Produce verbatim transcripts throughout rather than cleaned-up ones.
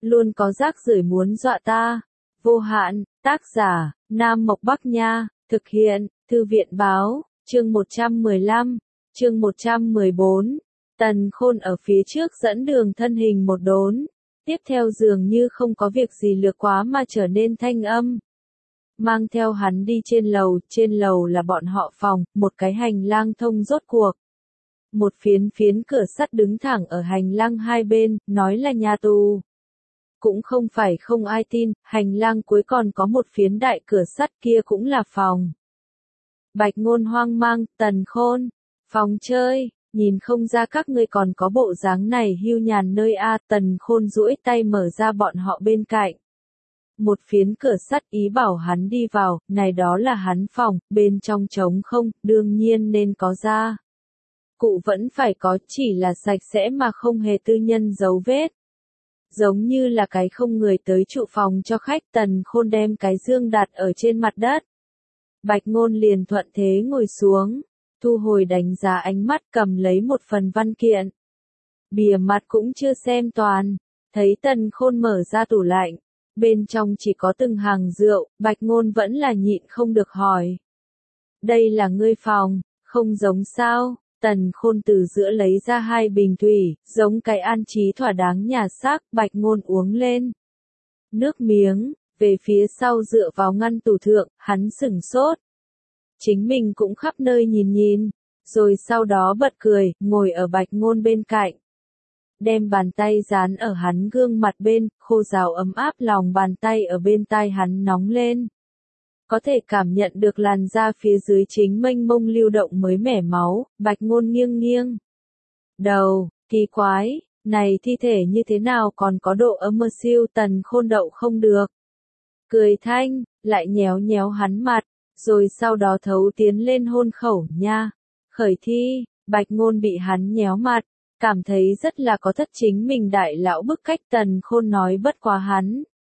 luôn có rác rưởi muốn dọa ta. Vô hạn, tác giả, Nam Mộc Bắc Nha, thực hiện, Thư viện Báo, chương một trăm mười lăm, chương một trăm mười bốn. Tần Khôn ở phía trước dẫn đường thân hình một đốn, tiếp theo dường như không có việc gì lược quá mà trở nên thanh âm. Mang theo hắn đi trên lầu, trên lầu là bọn họ phòng, một cái hành lang thông rốt cuộc. Một phiến phiến cửa sắt đứng thẳng ở hành lang hai bên, nói là nhà tù. Cũng không phải không ai tin, hành lang cuối còn có một phiến đại cửa sắt kia cũng là phòng. Bạch Ngôn hoang mang, Tần Khôn, phòng chơi, nhìn không ra các ngươi còn có bộ dáng này hưu nhàn nơi a. Tần Khôn duỗi tay mở ra bọn họ bên cạnh. Một phiến cửa sắt ý bảo hắn đi vào, này đó là hắn phòng, bên trong trống không, đương nhiên nên có ra. Cụ vẫn phải có, chỉ là sạch sẽ mà không hề tư nhân dấu vết. Giống như là cái không người tới trụ phòng cho khách. Tần Khôn đem cái dương đặt ở trên mặt đất. Bạch Ngôn liền thuận thế ngồi xuống, thu hồi đánh giá ánh mắt, cầm lấy một phần văn kiện. Bìa mặt cũng chưa xem toàn, thấy Tần Khôn mở ra tủ lạnh, bên trong chỉ có từng hàng rượu, Bạch Ngôn vẫn là nhịn không được hỏi. Đây là ngươi phòng, không giống sao? Tần Khôn từ giữa lấy ra hai bình thủy, giống cái an trí thỏa đáng nhà xác. Bạch Ngôn uống lên nước miếng, về phía sau dựa vào ngăn tủ thượng, hắn sửng sốt. Chính mình cũng khắp nơi nhìn nhìn, rồi sau đó bật cười, ngồi ở Bạch Ngôn bên cạnh. Đem bàn tay dán ở hắn gương mặt bên, khô ráo ấm áp, lòng bàn tay ở bên tai hắn nóng lên. Có thể cảm nhận được làn da phía dưới chính mênh mông lưu động mới mẻ máu. Bạch Ngôn nghiêng nghiêng đầu, kỳ quái, này thi thể như thế nào còn có độ ấm mơ siêu. Tần Khôn đậu không được, cười thanh, lại nhéo nhéo hắn mặt, rồi sau đó thấu tiến lên hôn khẩu nha. Khởi thi, Bạch Ngôn bị hắn nhéo mặt, cảm thấy rất là có thất chính mình đại lão bức cách. Tần Khôn nói bất quá hắn,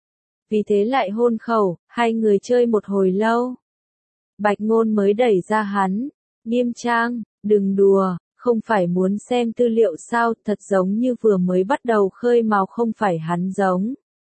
vì thế lại hôn khẩu, hai người chơi một hồi lâu. Bạch Ngôn mới đẩy ra hắn, nghiêm trang, đừng đùa, không phải muốn xem tư liệu sao, thật giống như vừa mới bắt đầu khơi mào không phải hắn giống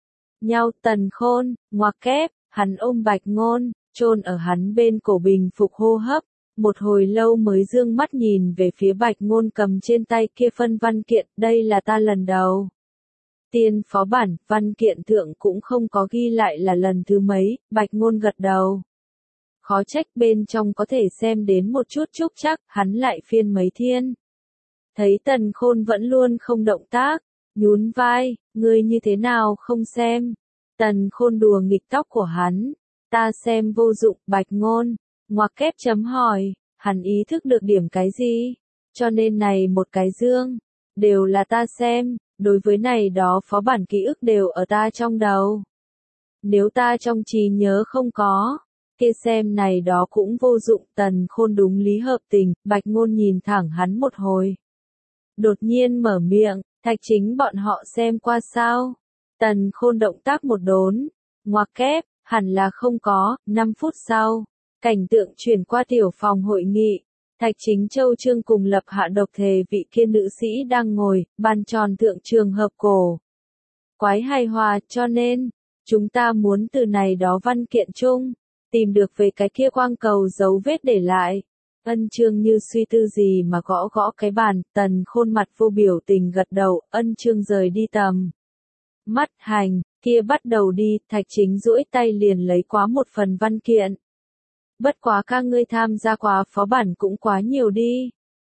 nhau. Tần Khôn, ngoặc kép, hắn ôm Bạch Ngôn, chôn ở hắn bên cổ bình phục hô hấp, một hồi lâu mới dương mắt nhìn về phía Bạch Ngôn cầm trên tay kia phân văn kiện. Đây là ta lần đầu tiên phó bản, văn kiện thượng cũng không có ghi lại là lần thứ mấy. Bạch Ngôn gật đầu. Khó trách bên trong có thể xem đến một chút trúc trắc, hắn lại phiên mấy thiên. Thấy Tần Khôn vẫn luôn không động tác, nhún vai, ngươi như thế nào không xem? Tần Khôn đùa nghịch tóc của hắn, ta xem vô dụng. Bạch Ngôn, ngoặc kép chấm hỏi, hắn ý thức được điểm cái gì? Cho nên này một cái dương, đều là ta xem. Đối với này đó phó bản ký ức đều ở ta trong đầu. Nếu ta trong trí nhớ không có, kia xem này đó cũng vô dụng. Tần Khôn đúng lý hợp tình. Bạch Ngôn nhìn thẳng hắn một hồi, đột nhiên mở miệng, Thạch Chính bọn họ xem qua sao? Tần Khôn động tác một đốn, ngoặc kép, hẳn là không có. Năm phút sau, cảnh tượng chuyển qua tiểu phòng hội nghị. Thạch Chính Châu Trương cùng lập hạ độc thề vị kia nữ sĩ đang ngồi, bàn tròn thượng trường hợp cổ quái hài hòa, cho nên, chúng ta muốn từ này đó văn kiện chung, tìm được về cái kia quang cầu dấu vết để lại. Ân Trương như suy tư gì mà gõ gõ cái bàn. Tần Khôn mặt vô biểu tình gật đầu. Ân Trương rời đi tầm mắt, hành, kia bắt đầu đi. Thạch Chính duỗi tay liền lấy quá một phần văn kiện. Bất quá các ngươi tham gia quá phó bản cũng quá nhiều đi.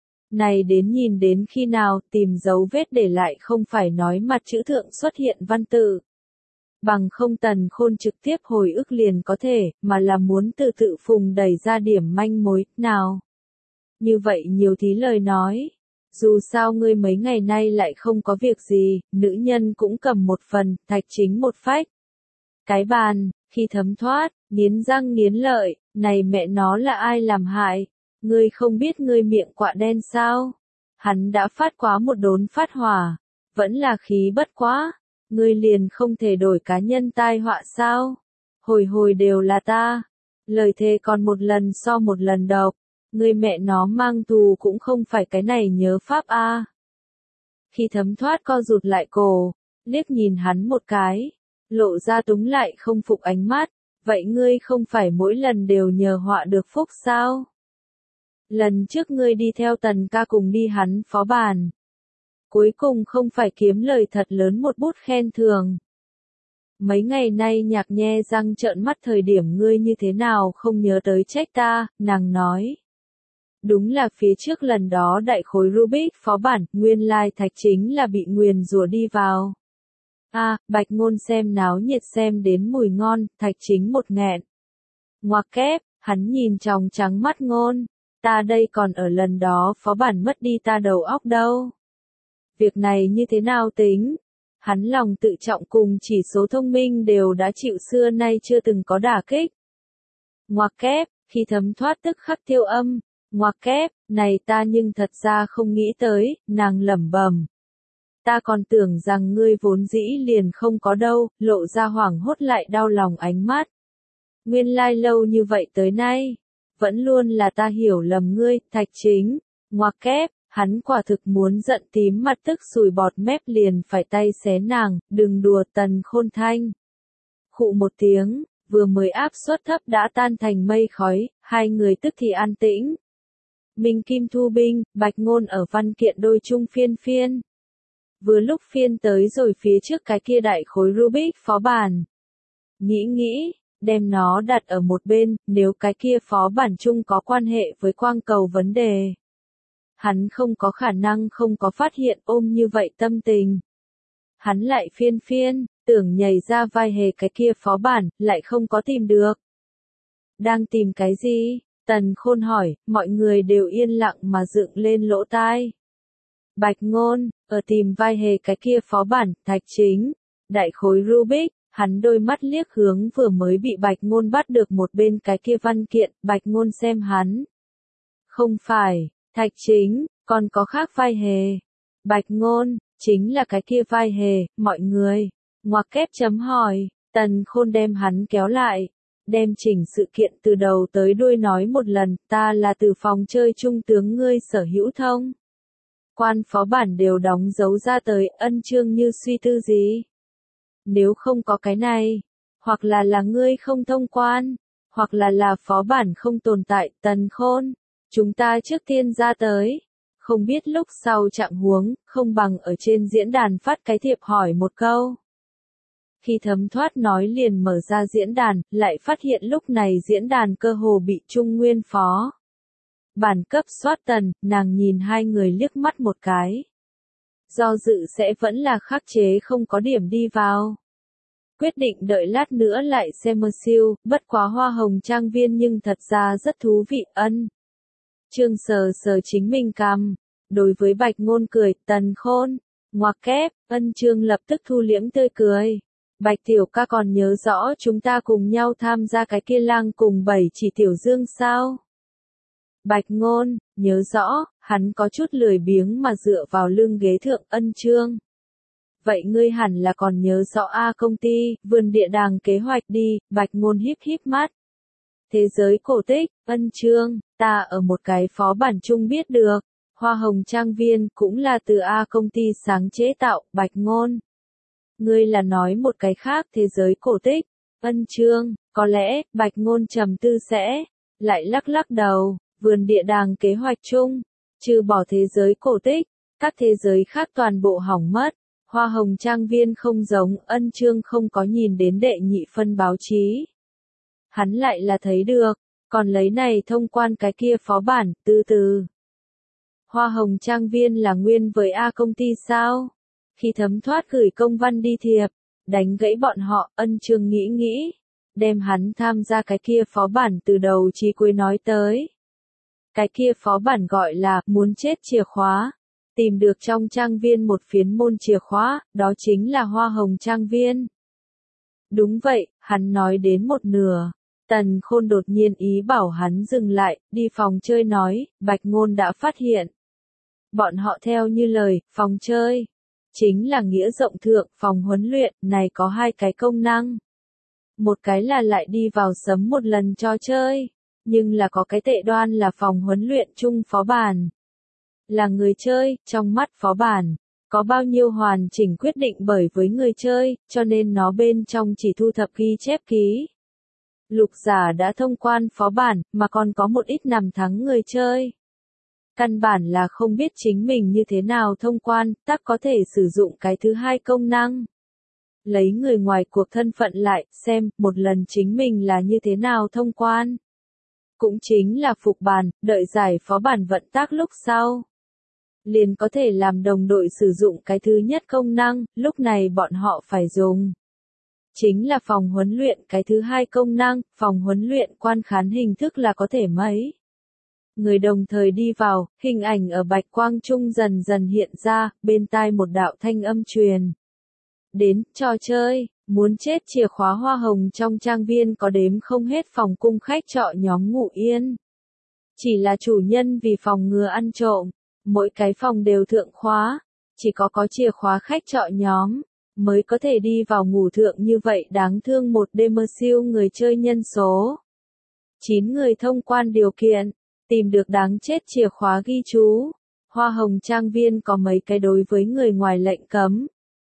Này đến nhìn đến khi nào, tìm dấu vết để lại không phải nói mặt chữ thượng xuất hiện văn tự. Bằng không. Tần Khôn trực tiếp hồi ức liền có thể, mà là muốn từ tự phùng đẩy ra điểm manh mối, nào. Như vậy nhiều thí lời nói. Dù sao ngươi mấy ngày nay lại không có việc gì, nữ nhân cũng cầm một phần. Thạch Chính một phách cái bàn, khi thấm thoát, nghiến răng nghiến lợi, này mẹ nó là ai làm hại? Ngươi không biết ngươi miệng quạ đen sao? Hắn đã phát quá một đốn phát hỏa, vẫn là khí bất quá. Ngươi liền không thể đổi cá nhân tai họa sao? Hồi hồi đều là ta. Lời thề còn một lần so một lần độc. Ngươi mẹ nó mang thù cũng không phải cái này nhớ pháp a. Khi thấm thoát co rụt lại cổ, liếc nhìn hắn một cái, lộ ra túng lại không phục ánh mắt, vậy ngươi không phải mỗi lần đều nhờ họa được phúc sao? Lần trước ngươi đi theo Tần ca cùng đi hắn phó bản. Cuối cùng không phải kiếm lời thật lớn một bút khen thưởng. Mấy ngày nay nhạc nhe răng trợn mắt thời điểm ngươi như thế nào không nhớ tới trách ta, nàng nói. Đúng là phía trước lần đó đại khối Rubik phó bản, nguyên lai thạch chính là bị nguyền rủa đi vào. A, à, Bạch Ngôn xem náo nhiệt xem đến mùi ngon, thạch chính một nghẹn. Ngoặc kép, hắn nhìn tròng trắng mắt Ngôn, ta đây còn ở lần đó phó bản mất đi ta đầu óc đâu. Việc này như thế nào tính? Hắn lòng tự trọng cùng chỉ số thông minh đều đã chịu xưa nay chưa từng có đả kích. Ngoặc kép, khi thấm thoát tức khắc tiêu âm, ngoặc kép, này ta nhưng thật ra không nghĩ tới, nàng lẩm bẩm. Ta còn tưởng rằng ngươi vốn dĩ liền không có đâu, lộ ra hoảng hốt lại đau lòng ánh mắt. Nguyên lai lâu như vậy tới nay, vẫn luôn là ta hiểu lầm ngươi, thạch chính, ngoặc kép, hắn quả thực muốn giận tím mặt tức sùi bọt mép liền phải tay xé nàng, đừng đùa Tần Khôn Thanh. Khụ một tiếng, vừa mới áp suất thấp đã tan thành mây khói, hai người tức thì an tĩnh. Minh Kim Thu Binh, Bạch Ngôn ở văn kiện đôi chung phiên phiên. Vừa lúc phiên tới rồi phía trước cái kia đại khối Rubik phó bản. Nghĩ nghĩ, đem nó đặt ở một bên, nếu cái kia phó bản chung có quan hệ với quang cầu vấn đề. Hắn không có khả năng không có phát hiện ôm như vậy tâm tình. Hắn lại phiên phiên, tưởng nhảy ra vai hề cái kia phó bản, lại không có tìm được. Đang tìm cái gì? Tần Khôn hỏi, mọi người đều yên lặng mà dựng lên lỗ tai. Bạch Ngôn, ở tìm vai hề cái kia phó bản, thạch chính, đại khối Rubik, hắn đôi mắt liếc hướng vừa mới bị Bạch Ngôn bắt được một bên cái kia văn kiện, Bạch Ngôn xem hắn. Không phải, thạch chính, còn có khác vai hề. Bạch Ngôn, chính là cái kia vai hề, mọi người. Ngoặc kép chấm hỏi, Tần Khôn đem hắn kéo lại. Đem chỉnh sự kiện từ đầu tới đuôi nói một lần, ta là từ phòng chơi trung tướng ngươi sở hữu thông. Quan phó bản đều đóng dấu ra tới, ân chương như suy tư gì. Nếu không có cái này, hoặc là là ngươi không thông quan, hoặc là là phó bản không tồn tại, Tần Khôn, chúng ta trước tiên ra tới. Không biết lúc sau trạng huống, không bằng ở trên diễn đàn phát cái thiệp hỏi một câu. Khi thấm thoát nói liền mở ra diễn đàn, lại phát hiện lúc này diễn đàn cơ hồ bị Trung Nguyên phó. Bản cấp soát tần, nàng nhìn hai người liếc mắt một cái. Do dự sẽ vẫn là khắc chế không có điểm đi vào. Quyết định đợi lát nữa lại xem mơ siêu, bất quá hoa hồng trang viên nhưng thật ra rất thú vị ân. Trương sờ sờ chính mình cằm, đối với Bạch Ngôn cười, Tần Khôn, ngoặc kép, ân Trương lập tức thu liễm tươi cười. Bạch tiểu ca còn nhớ rõ chúng ta cùng nhau tham gia cái kia lang cùng bảy chỉ tiểu dương sao? Bạch Ngôn, nhớ rõ, hắn có chút lười biếng mà dựa vào lưng ghế thượng ân Trương. Vậy ngươi hẳn là còn nhớ rõ A công ty, vườn địa đàng kế hoạch đi, Bạch Ngôn híp híp mắt. Thế giới cổ tích, ân Trương, ta ở một cái phó bản chung biết được, hoa hồng trang viên cũng là từ A công ty sáng chế tạo, Bạch Ngôn. Ngươi là nói một cái khác thế giới cổ tích, ân Trương, có lẽ, Bạch Ngôn trầm tư sẽ, lại lắc lắc đầu, vườn địa đàng kế hoạch chung, trừ bỏ thế giới cổ tích, các thế giới khác toàn bộ hỏng mất, hoa hồng trang viên không giống, ân Trương không có nhìn đến đệ nhị phân báo chí. Hắn lại là thấy được, còn lấy này thông quan cái kia phó bản, từ từ. Hoa hồng trang viên là nguyên với A công ty sao? Khi thấm thoát gửi công văn đi thiệp, đánh gãy bọn họ, ân Trương nghĩ nghĩ, đem hắn tham gia cái kia phó bản từ đầu chí cuối nói tới. Cái kia phó bản gọi là, muốn chết chìa khóa, tìm được trong trang viên một phiến môn chìa khóa, đó chính là hoa hồng trang viên. Đúng vậy, hắn nói đến một nửa, Tần Khôn đột nhiên ý bảo hắn dừng lại, đi phòng chơi nói, Bạch Ngôn đã phát hiện. Bọn họ theo như lời, phòng chơi. Chính là nghĩa rộng thượng, phòng huấn luyện, này có hai cái công năng. Một cái là lại đi vào sấm một lần cho chơi, nhưng là có cái tệ đoan là phòng huấn luyện chung phó bản. Là người chơi, trong mắt phó bản, Có bao nhiêu hoàn chỉnh quyết định bởi với người chơi, cho nên nó bên trong chỉ thu thập ghi chép ký. Lục giả đã thông quan phó bản, mà còn có một ít nằm thắng người chơi. Căn bản là không biết chính mình như thế nào thông quan, tác có thể sử dụng cái thứ hai công năng. Lấy người ngoài cuộc thân phận lại, xem, một lần chính mình là như thế nào thông quan. Cũng chính là phục bản, đợi giải phó bản vận tác lúc sau. Liền có thể làm đồng đội sử dụng cái thứ nhất công năng, lúc này bọn họ phải dùng. Chính là phòng huấn luyện cái thứ hai công năng, phòng huấn luyện quan khán hình thức là có thể mấy. Người đồng thời đi vào, hình ảnh ở bạch quang trung dần dần hiện ra, bên tai một đạo thanh âm truyền. Đến, trò chơi, muốn chết chìa khóa hoa hồng trong trang viên có đếm không hết phòng cung khách trọ nhóm ngủ yên. Chỉ là chủ nhân vì phòng ngừa ăn trộm, mỗi cái phòng đều thượng khóa, chỉ có có chìa khóa khách trọ nhóm, mới có thể đi vào ngủ thượng như vậy đáng thương một đêm mơ siêu người chơi nhân số. chín người thông quan điều kiện, tìm được đáng chết chìa khóa ghi chú, hoa hồng trang viên có mấy cái đối với người ngoài lệnh cấm.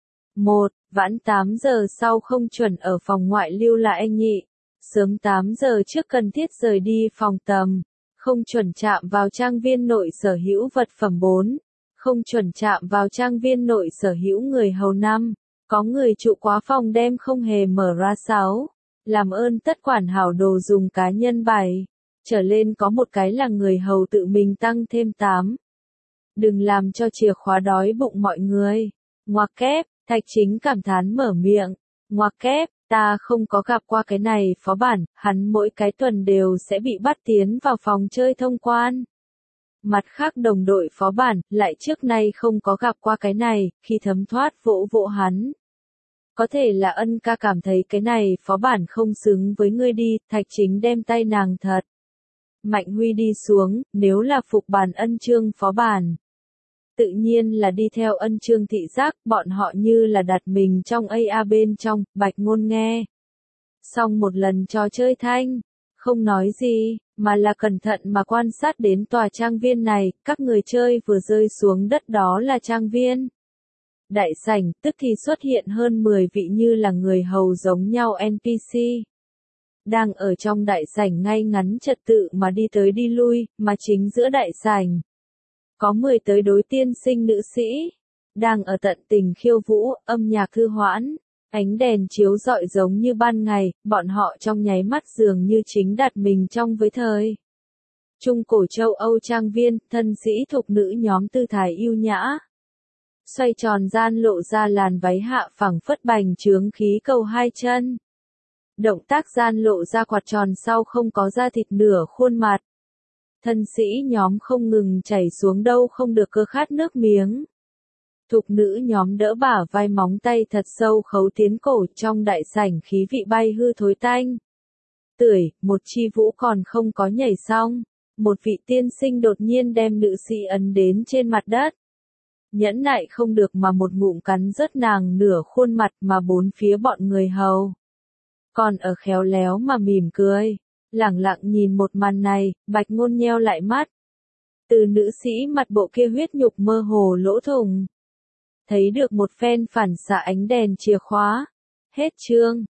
một. Vãn tám giờ sau không chuẩn ở phòng ngoại lưu là anh nhị, sớm tám giờ trước cần thiết rời đi phòng tầm, không chuẩn chạm vào trang viên nội sở hữu vật phẩm bốn, không chuẩn chạm vào trang viên nội sở hữu người hầu năm, có người trụ quá phòng đem không hề mở ra sáu, làm ơn tất quản hảo đồ dùng cá nhân bảy, trở lên có một cái là người hầu tự mình tăng thêm tám. Đừng làm cho chìa khóa đói bụng mọi người. Ngoặc kép, Thạch Chính cảm thán mở miệng. Ngoặc kép, ta không có gặp qua cái này phó bản, hắn mỗi cái tuần đều sẽ bị bắt tiến vào phòng chơi thông quan. Mặt khác đồng đội phó bản, lại trước nay không có gặp qua cái này, khi thấm thoát vỗ vỗ hắn. Có thể là ân ca cảm thấy cái này phó bản không xứng với ngươi đi, Thạch Chính đem tay nàng thật. Mạnh Huy đi xuống, nếu là phục bản ân chương phó bản. Tự nhiên là đi theo ân chương thị giác, bọn họ như là đặt mình trong a a bên trong, Bạch Ngôn nghe. Xong một lần trò chơi thanh, không nói gì, mà là cẩn thận mà quan sát đến tòa trang viên này, các người chơi vừa rơi xuống đất đó là trang viên. Đại sảnh, tức thì xuất hiện hơn mười vị như là người hầu giống nhau en pê xê. Đang ở trong đại sảnh ngay ngắn trật tự mà đi tới đi lui, mà chính giữa đại sảnh. Có mười tới đối tiên sinh nữ sĩ, đang ở tận tình khiêu vũ, âm nhạc thư hoãn, ánh đèn chiếu rọi giống như ban ngày, bọn họ trong nháy mắt dường như chính đặt mình trong với thời. Trung cổ châu Âu trang viên, thân sĩ thục nữ nhóm tư thái yêu nhã. Xoay tròn gian lộ ra làn váy hạ phẳng phất bành trướng khí cầu hai chân. Động tác gian lộ ra quạt tròn sau không có da thịt nửa khuôn mặt. Thân sĩ nhóm không ngừng chảy xuống đâu không được cơ khát nước miếng. Thục nữ nhóm đỡ bả vai móng tay thật sâu khấu tiến cổ trong đại sảnh khí vị bay hư thối tanh. Tưởi, một chi vũ còn không có nhảy xong. Một vị tiên sinh đột nhiên đem nữ sĩ ấn đến trên mặt đất. Nhẫn nại không được mà một ngụm cắn rớt nàng nửa khuôn mặt mà bốn phía bọn người hầu. Còn ở khéo léo mà mỉm cười. Lẳng lặng nhìn một màn này, Bạch Ngôn nheo lại mắt. Từ nữ sĩ mặt bộ kia huyết nhục mơ hồ lỗ thủng. Thấy được một phen phản xạ ánh đèn chìa khóa. Hết chương.